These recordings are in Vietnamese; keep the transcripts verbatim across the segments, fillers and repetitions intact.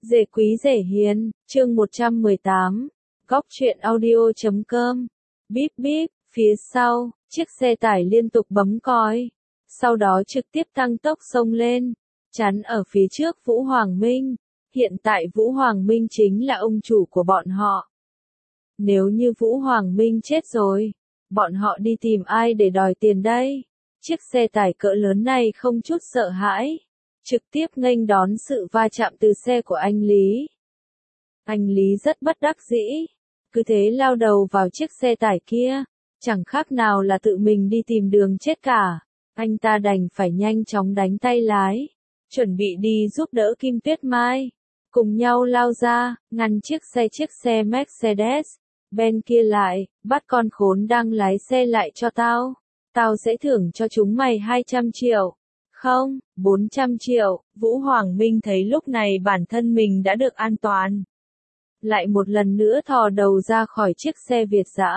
Rể quý rể hiền, chương một trăm mười tám, góc truyện audio chấm com. Bíp bíp, phía sau, chiếc xe tải liên tục bấm còi, sau đó trực tiếp tăng tốc xông lên, chắn ở phía trước Vũ Hoàng Minh. Hiện tại Vũ Hoàng Minh chính là ông chủ của bọn họ. Nếu như Vũ Hoàng Minh chết rồi, bọn họ đi tìm ai để đòi tiền đây? Chiếc xe tải cỡ lớn này không chút sợ hãi, trực tiếp nghênh đón sự va chạm từ xe của anh Lý. Anh Lý rất bất đắc dĩ, cứ thế lao đầu vào chiếc xe tải kia, chẳng khác nào là tự mình đi tìm đường chết cả. Anh ta đành phải nhanh chóng đánh tay lái, chuẩn bị đi giúp đỡ Kim Tuyết Mai, cùng nhau lao ra, ngăn chiếc xe chiếc xe Mercedes Benz kia lại, bắt con khốn đang lái xe lại cho tao, tao sẽ thưởng cho chúng mày hai trăm triệu. Không, bốn trăm triệu, Vũ Hoàng Minh thấy lúc này bản thân mình đã được an toàn. Lại một lần nữa thò đầu ra khỏi chiếc xe Việt dã.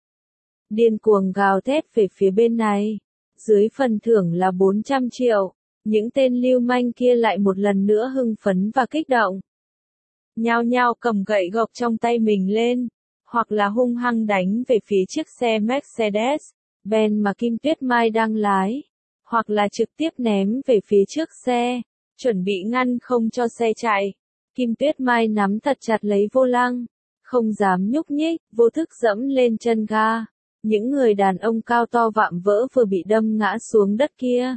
Điên cuồng gào thét về phía bên này. Dưới phần thưởng là bốn trăm triệu. Những tên lưu manh kia lại một lần nữa hưng phấn và kích động. Nhao nhao cầm gậy gộc trong tay mình lên. Hoặc là hung hăng đánh về phía chiếc xe Mercedes Benz mà Kim Tuyết Mai đang lái. Hoặc là trực tiếp ném về phía trước xe, chuẩn bị ngăn không cho xe chạy. Kim Tuyết Mai nắm thật chặt lấy vô lăng, không dám nhúc nhích, vô thức dẫm lên chân ga. Những người đàn ông cao to vạm vỡ vừa bị đâm ngã xuống đất kia.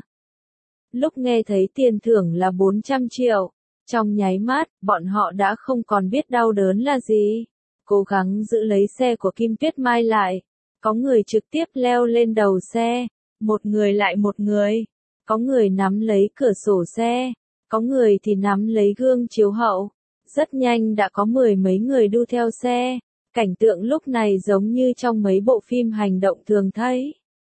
Lúc nghe thấy tiền thưởng là bốn trăm triệu, trong nháy mắt, bọn họ đã không còn biết đau đớn là gì. Cố gắng giữ lấy xe của Kim Tuyết Mai lại. Có người trực tiếp leo lên đầu xe. Một người lại một người, có người nắm lấy cửa sổ xe, có người thì nắm lấy gương chiếu hậu. Rất nhanh đã có mười mấy người đu theo xe, cảnh tượng lúc này giống như trong mấy bộ phim hành động thường thấy.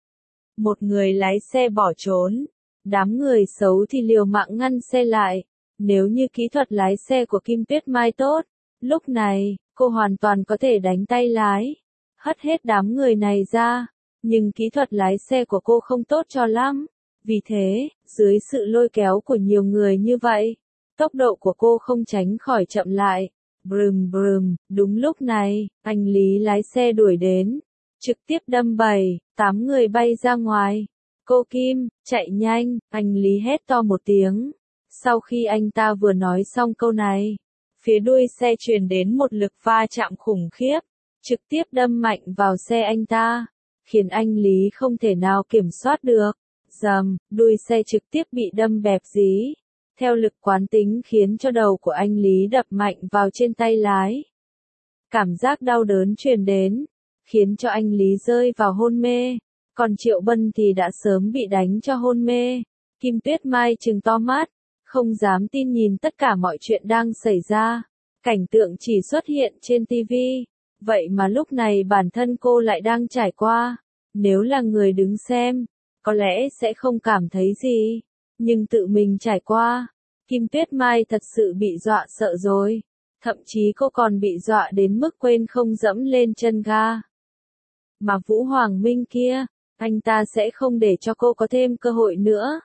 Một người lái xe bỏ trốn, đám người xấu thì liều mạng ngăn xe lại. Nếu như kỹ thuật lái xe của Kim Tuyết Mai tốt, lúc này, cô hoàn toàn có thể đánh tay lái, hất hết đám người này ra. Nhưng kỹ thuật lái xe của cô không tốt cho lắm. Vì thế, dưới sự lôi kéo của nhiều người như vậy, tốc độ của cô không tránh khỏi chậm lại. Brum brum, đúng lúc này, anh Lý lái xe đuổi đến, trực tiếp đâm bảy, tám người bay ra ngoài. Cô Kim, chạy nhanh, anh Lý hét to một tiếng. Sau khi anh ta vừa nói xong câu này, phía đuôi xe truyền đến một lực va chạm khủng khiếp, trực tiếp đâm mạnh vào xe anh ta, khiến anh Lý không thể nào kiểm soát được. Dầm, đuôi xe trực tiếp bị đâm bẹp dí. Theo lực quán tính khiến cho đầu của anh Lý đập mạnh vào trên tay lái. Cảm giác đau đớn truyền đến, khiến cho anh Lý rơi vào hôn mê. Còn Triệu Bân thì đã sớm bị đánh cho hôn mê. Kim Tuyết Mai trừng to mắt, không dám tin nhìn tất cả mọi chuyện đang xảy ra. Cảnh tượng chỉ xuất hiện trên ti vi. Vậy mà lúc này bản thân cô lại đang trải qua. Nếu là người đứng xem, có lẽ sẽ không cảm thấy gì. Nhưng tự mình trải qua, Kim Tuyết Mai thật sự bị dọa sợ rồi. Thậm chí cô còn bị dọa đến mức quên không dẫm lên chân ga. Mà Vũ Hoàng Minh kia, anh ta sẽ không để cho cô có thêm cơ hội nữa.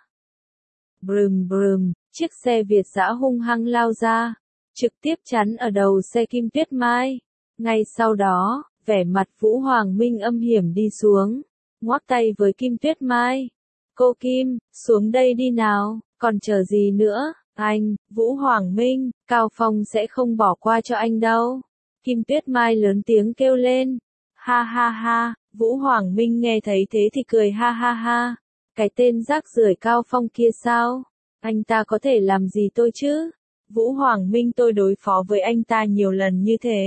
Brum brum, chiếc xe Việt dã hung hăng lao ra, trực tiếp chắn ở đầu xe Kim Tuyết Mai. Ngay sau đó, vẻ mặt Vũ Hoàng Minh âm hiểm đi xuống, ngoắc tay với Kim Tuyết Mai. Cô Kim, xuống đây đi nào, còn chờ gì nữa, anh, Vũ Hoàng Minh, Cao Phong sẽ không bỏ qua cho anh đâu. Kim Tuyết Mai lớn tiếng kêu lên. Ha ha ha, Vũ Hoàng Minh nghe thấy thế thì cười ha ha ha. Cái tên rác rưởi Cao Phong kia sao? Anh ta có thể làm gì tôi chứ? Vũ Hoàng Minh tôi đối phó với anh ta nhiều lần như thế.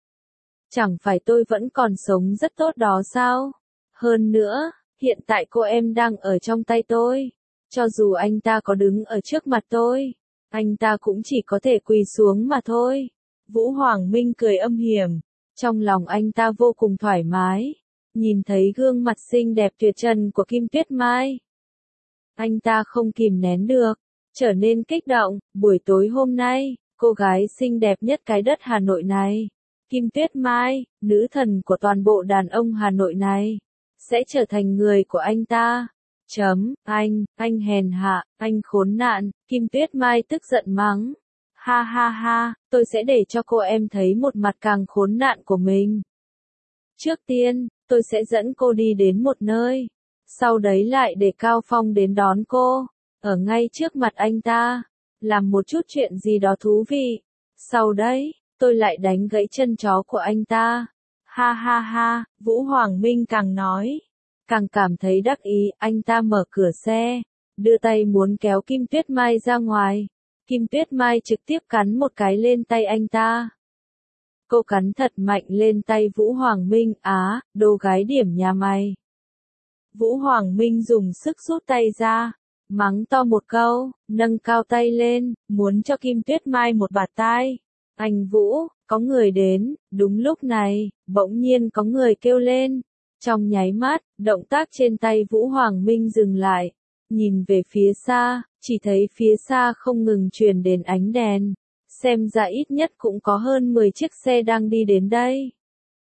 Chẳng phải tôi vẫn còn sống rất tốt đó sao? Hơn nữa, hiện tại cô em đang ở trong tay tôi. Cho dù anh ta có đứng ở trước mặt tôi, anh ta cũng chỉ có thể quỳ xuống mà thôi. Vũ Hoàng Minh cười âm hiểm. Trong lòng anh ta vô cùng thoải mái. Nhìn thấy gương mặt xinh đẹp tuyệt trần của Kim Tuyết Mai, anh ta không kìm nén được, trở nên kích động. Buổi tối hôm nay, cô gái xinh đẹp nhất cái đất Hà Nội này, Kim Tuyết Mai, nữ thần của toàn bộ đàn ông Hà Nội này, sẽ trở thành người của anh ta. Chấm, anh, anh hèn hạ, anh khốn nạn, Kim Tuyết Mai tức giận mắng. Ha ha ha, tôi sẽ để cho cô em thấy một mặt càng khốn nạn của mình. Trước tiên, tôi sẽ dẫn cô đi đến một nơi. Sau đấy lại để Cao Phong đến đón cô. Ở ngay trước mặt anh ta. Làm một chút chuyện gì đó thú vị. Sau đấy, tôi lại đánh gãy chân chó của anh ta. Ha ha ha, Vũ Hoàng Minh càng nói. Càng cảm thấy đắc ý, anh ta mở cửa xe. Đưa tay muốn kéo Kim Tuyết Mai ra ngoài. Kim Tuyết Mai trực tiếp cắn một cái lên tay anh ta. Cô cắn thật mạnh lên tay Vũ Hoàng Minh, á, đồ gái điểm nhà mày. Vũ Hoàng Minh dùng sức rút tay ra, mắng to một câu, nâng cao tay lên, muốn cho Kim Tuyết Mai một bạt tai. Anh Vũ, có người đến, đúng lúc này, bỗng nhiên có người kêu lên. Trong nháy mắt, động tác trên tay Vũ Hoàng Minh dừng lại. Nhìn về phía xa, chỉ thấy phía xa không ngừng truyền đến ánh đèn. Xem ra ít nhất cũng có hơn mười chiếc xe đang đi đến đây.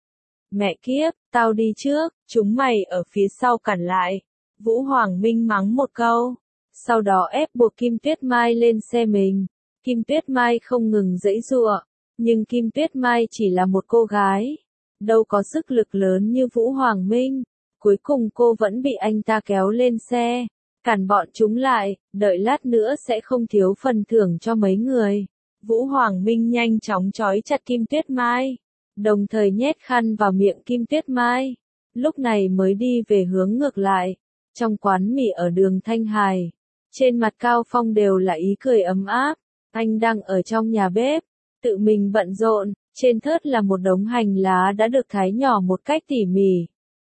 Mẹ kiếp, tao đi trước, chúng mày ở phía sau cản lại. Vũ Hoàng Minh mắng một câu. Sau đó ép buộc Kim Tuyết Mai lên xe mình. Kim Tuyết Mai không ngừng giãy giụa. Nhưng Kim Tuyết Mai chỉ là một cô gái. Đâu có sức lực lớn như Vũ Hoàng Minh. Cuối cùng cô vẫn bị anh ta kéo lên xe. Cản bọn chúng lại, đợi lát nữa sẽ không thiếu phần thưởng cho mấy người. Vũ Hoàng Minh nhanh chóng trói chặt Kim Tuyết Mai. Đồng thời nhét khăn vào miệng Kim Tuyết Mai. Lúc này mới đi về hướng ngược lại. Trong quán mì ở đường Thanh Hải. Trên mặt Cao Phong đều là ý cười ấm áp. Anh đang ở trong nhà bếp. Tự mình bận rộn. Trên thớt là một đống hành lá đã được thái nhỏ một cách tỉ mỉ.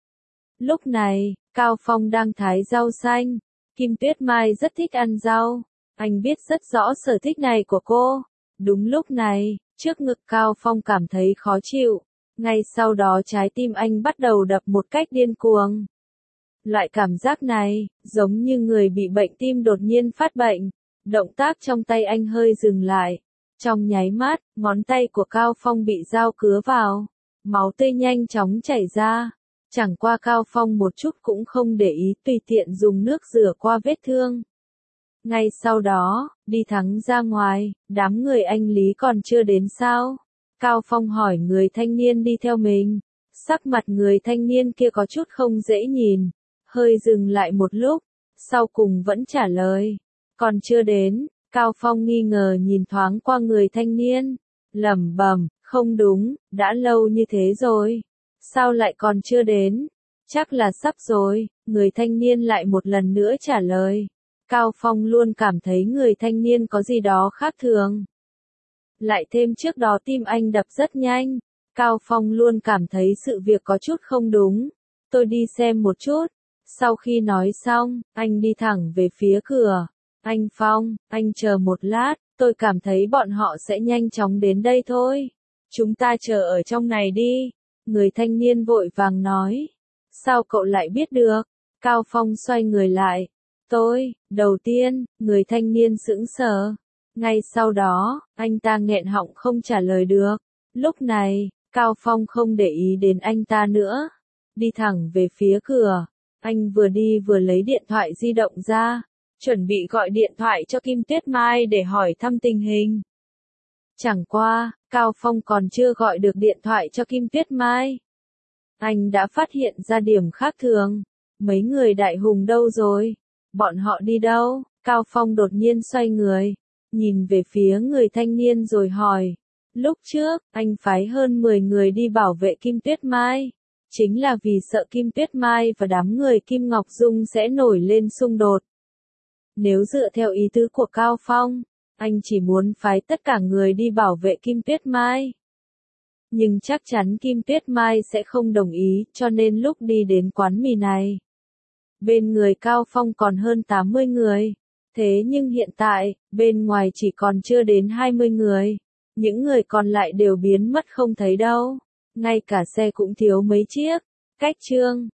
Lúc này, Cao Phong đang thái rau xanh. Kim Tuyết Mai rất thích ăn rau. Anh biết rất rõ sở thích này của cô. Đúng lúc này, trước ngực Cao Phong cảm thấy khó chịu. Ngay sau đó trái tim anh bắt đầu đập một cách điên cuồng. Loại cảm giác này, giống như người bị bệnh tim đột nhiên phát bệnh. Động tác trong tay anh hơi dừng lại. Trong nháy mắt, ngón tay của Cao Phong bị dao cứa vào. Máu tươi nhanh chóng chảy ra. Chẳng qua Cao Phong một chút cũng không để ý, tùy tiện dùng nước rửa qua vết thương. Ngay sau đó, đi thẳng ra ngoài, đám người anh Lý còn chưa đến sao? Cao Phong hỏi người thanh niên đi theo mình. Sắc mặt người thanh niên kia có chút không dễ nhìn. Hơi dừng lại một lúc, sau cùng vẫn trả lời. Còn chưa đến. Cao Phong nghi ngờ nhìn thoáng qua người thanh niên. Lẩm bẩm, không đúng, đã lâu như thế rồi. Sao lại còn chưa đến? Chắc là sắp rồi, người thanh niên lại một lần nữa trả lời. Cao Phong luôn cảm thấy người thanh niên có gì đó khác thường. Lại thêm trước đó tim anh đập rất nhanh. Cao Phong luôn cảm thấy sự việc có chút không đúng. Tôi đi xem một chút. Sau khi nói xong, anh đi thẳng về phía cửa. Anh Phong, anh chờ một lát, tôi cảm thấy bọn họ sẽ nhanh chóng đến đây thôi. Chúng ta chờ ở trong này đi. Người thanh niên vội vàng nói. Sao cậu lại biết được? Cao Phong xoay người lại. Tôi, đầu tiên, người thanh niên sững sờ. Ngay sau đó, anh ta nghẹn họng không trả lời được. Lúc này, Cao Phong không để ý đến anh ta nữa. Đi thẳng về phía cửa. Anh vừa đi vừa lấy điện thoại di động ra. Chuẩn bị gọi điện thoại cho Kim Tuyết Mai để hỏi thăm tình hình. Chẳng qua, Cao Phong còn chưa gọi được điện thoại cho Kim Tuyết Mai. Anh đã phát hiện ra điểm khác thường. Mấy người đại hùng đâu rồi? Bọn họ đi đâu? Cao Phong đột nhiên xoay người. Nhìn về phía người thanh niên rồi hỏi. Lúc trước, anh phái hơn mười người đi bảo vệ Kim Tuyết Mai. Chính là vì sợ Kim Tuyết Mai và đám người Kim Ngọc Dung sẽ nổi lên xung đột. Nếu dựa theo ý tứ của Cao Phong, anh chỉ muốn phái tất cả người đi bảo vệ Kim Tuyết Mai. Nhưng chắc chắn Kim Tuyết Mai sẽ không đồng ý, cho nên lúc đi đến quán mì này, bên người Cao Phong còn hơn tám mươi người. Thế nhưng hiện tại, bên ngoài chỉ còn chưa đến hai mươi người. Những người còn lại đều biến mất không thấy đâu. Ngay cả xe cũng thiếu mấy chiếc. Cách chương